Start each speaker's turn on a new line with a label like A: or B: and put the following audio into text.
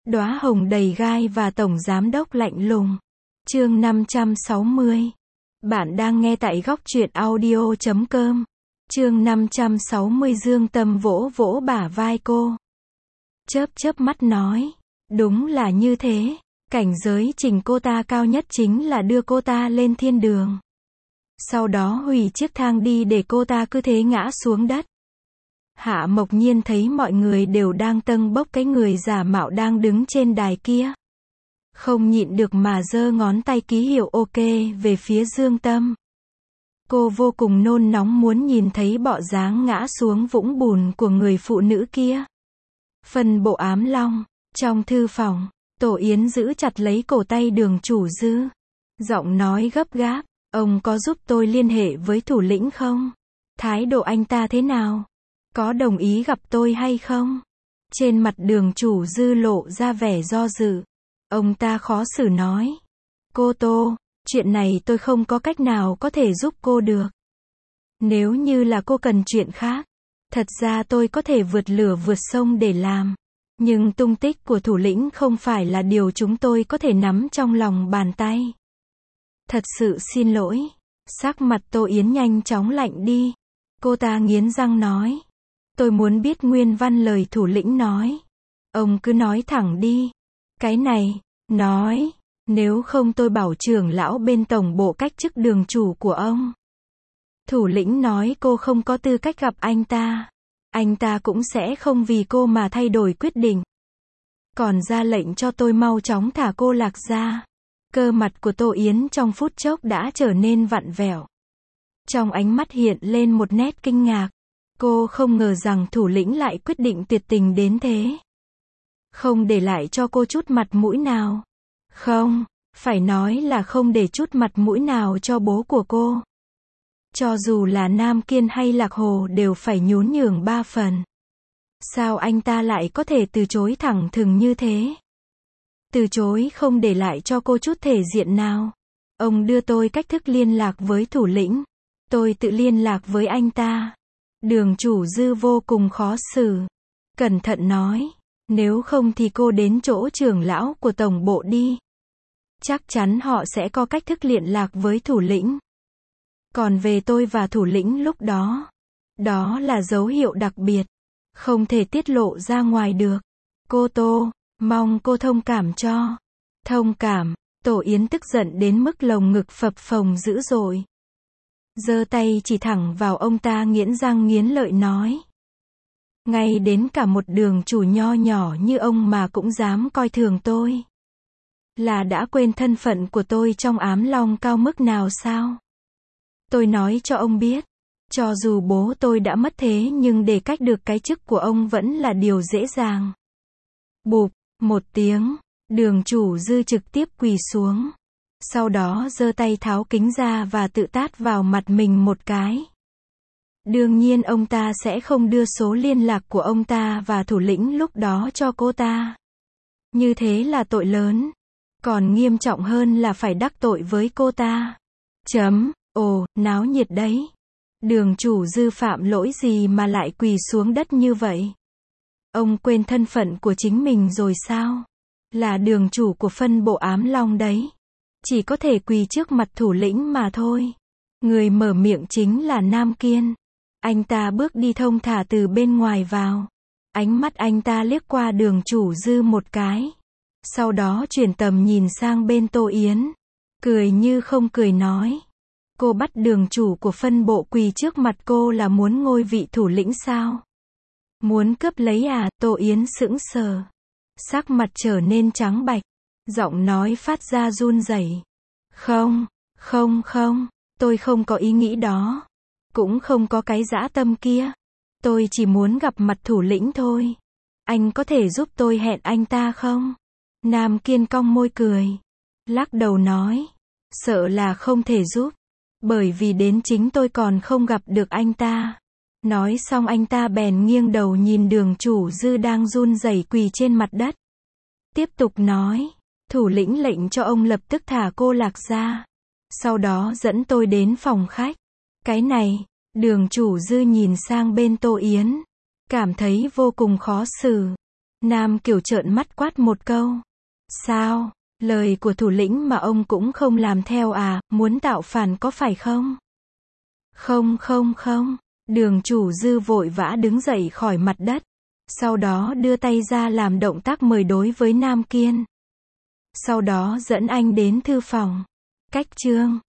A: Đóa hồng đầy gai và tổng giám đốc lạnh lùng. Chương 560. Bạn đang nghe tại góc truyện audio.com. Chương 560 Dương Tâm vỗ vỗ bả vai cô. Chớp chớp mắt nói. Đúng là như thế. Cảnh giới trình cô ta cao nhất chính là đưa cô ta lên thiên đường. Sau đó hủy chiếc thang đi để cô ta cứ thế ngã xuống đất. Hạ Mộc Nhiên thấy mọi người đều đang tâng bốc cái người giả mạo đang đứng trên đài kia. Không nhịn được mà giơ ngón tay ký hiệu OK về phía Dương Tâm. Cô vô cùng nôn nóng muốn nhìn thấy bộ dáng ngã xuống vũng bùn của người phụ nữ kia. Phân bộ Ám Long, trong thư phòng, Tổ Yến giữ chặt lấy cổ tay Đường Chủ Dư. Giọng nói gấp gáp, ông có giúp tôi liên hệ với thủ lĩnh không? Thái độ anh ta thế nào? Có đồng ý gặp tôi hay không? Trên mặt Đường Chủ Dư lộ ra vẻ do dự. Ông ta khó xử nói. Cô Tô, chuyện này tôi không có cách nào có thể giúp cô được. Nếu như là cô cần chuyện khác, thật ra tôi có thể vượt lửa vượt sông để làm. Nhưng tung tích của thủ lĩnh không phải là điều chúng tôi có thể nắm trong lòng bàn tay. Thật sự xin lỗi. Sắc mặt Tô Yến nhanh chóng lạnh đi. Cô ta nghiến răng nói. Tôi muốn biết nguyên văn lời thủ lĩnh nói. Ông cứ nói thẳng đi. Cái này, nói, nếu không tôi bảo trưởng lão bên tổng bộ cách chức đường chủ của ông. Thủ lĩnh nói cô không có tư cách gặp anh ta. Anh ta cũng sẽ không vì cô mà thay đổi quyết định. Còn ra lệnh cho tôi mau chóng thả cô Lạc ra. Cơ mặt của Tô Yến trong phút chốc đã trở nên vặn vẹo. Trong ánh mắt hiện lên một nét kinh ngạc. Cô không ngờ rằng thủ lĩnh lại quyết định tuyệt tình đến thế. Không để lại cho cô chút mặt mũi nào. Không, phải nói là không để chút mặt mũi nào cho bố của cô. Cho dù là Nam Kiên hay Lạc Hồ đều phải nhún nhường 3 phần. Sao anh ta lại có thể từ chối thẳng thừng như thế? Từ chối không để lại cho cô chút thể diện nào. Ông đưa tôi cách thức liên lạc với thủ lĩnh. Tôi tự liên lạc với anh ta. Đường Chủ Dư vô cùng khó xử. Cẩn thận nói. Nếu không thì cô đến chỗ trưởng lão của tổng bộ đi. Chắc chắn họ sẽ có cách thức liên lạc với thủ lĩnh. Còn về tôi và thủ lĩnh lúc đó. Đó là dấu hiệu đặc biệt. Không thể tiết lộ ra ngoài được. Cô Tô, mong cô thông cảm cho. Thông cảm. Tổ Yến tức giận đến mức lồng ngực phập phồng dữ dội. Giơ tay chỉ thẳng vào ông ta nghiến răng nghiến lợi nói. Ngay đến cả một đường chủ nho nhỏ như ông mà cũng dám coi thường tôi. Là đã quên thân phận của tôi trong Ám Long cao mức nào sao? Tôi nói cho ông biết. Cho dù bố tôi đã mất thế nhưng để cách được cái chức của ông vẫn là điều dễ dàng. Bụp, một tiếng, Đường Chủ Dư trực tiếp quỳ xuống. Sau đó giơ tay tháo kính ra và tự tát vào mặt mình một cái. Đương nhiên ông ta sẽ không đưa số liên lạc của ông ta và thủ lĩnh lúc đó cho cô ta. Như thế là tội lớn. Còn nghiêm trọng hơn là phải đắc tội với cô ta. Ồ, náo nhiệt đấy. Đường Chủ Dư phạm lỗi gì mà lại quỳ xuống đất như vậy? Ông quên thân phận của chính mình rồi sao? Là đường chủ của phân bộ Ám Long đấy. Chỉ có thể quỳ trước mặt thủ lĩnh mà thôi. Người mở miệng chính là Nam Kiên. Anh ta bước đi thông thả từ bên ngoài vào. Ánh mắt anh ta liếc qua Đường Chủ Dư một cái. Sau đó chuyển tầm nhìn sang bên Tô Yến. Cười như không cười nói. Cô bắt đường chủ của phân bộ quỳ trước mặt cô là muốn ngôi vị thủ lĩnh sao? Muốn cướp lấy à? Tô Yến sững sờ. Sắc mặt trở nên trắng bạch. Giọng nói phát ra run rẩy. Không, tôi không có ý nghĩ đó. Cũng không có cái dã tâm kia. Tôi chỉ muốn gặp mặt thủ lĩnh thôi. Anh có thể giúp tôi hẹn anh ta không? Nam Kiên cong môi cười. Lắc đầu nói. Sợ là không thể giúp. Bởi vì đến chính tôi còn không gặp được anh ta. Nói xong anh ta bèn nghiêng đầu nhìn Đường Chủ Dư đang run rẩy quỳ trên mặt đất. Tiếp tục nói. Thủ lĩnh lệnh cho ông lập tức thả cô Lạc ra. Sau đó dẫn tôi đến phòng khách. Cái này, Đường Chủ Dư nhìn sang bên Tô Yến. Cảm thấy vô cùng khó xử. Nam Kiều trợn mắt quát một câu. Sao? Lời của thủ lĩnh mà ông cũng không làm theo à, muốn tạo phản có phải không? Không không không. Đường Chủ Dư vội vã đứng dậy khỏi mặt đất. Sau đó đưa tay ra làm động tác mời đối với Nam Kiên. Sau đó dẫn anh đến thư phòng. Cách chương